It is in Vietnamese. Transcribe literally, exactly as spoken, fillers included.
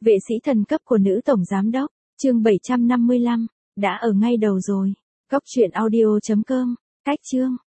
Vệ sĩ thần cấp của nữ tổng giám đốc, chương bảy trăm năm mươi lăm, đã ở ngay đầu rồi. Góc truyện audio chấm com, cách chương.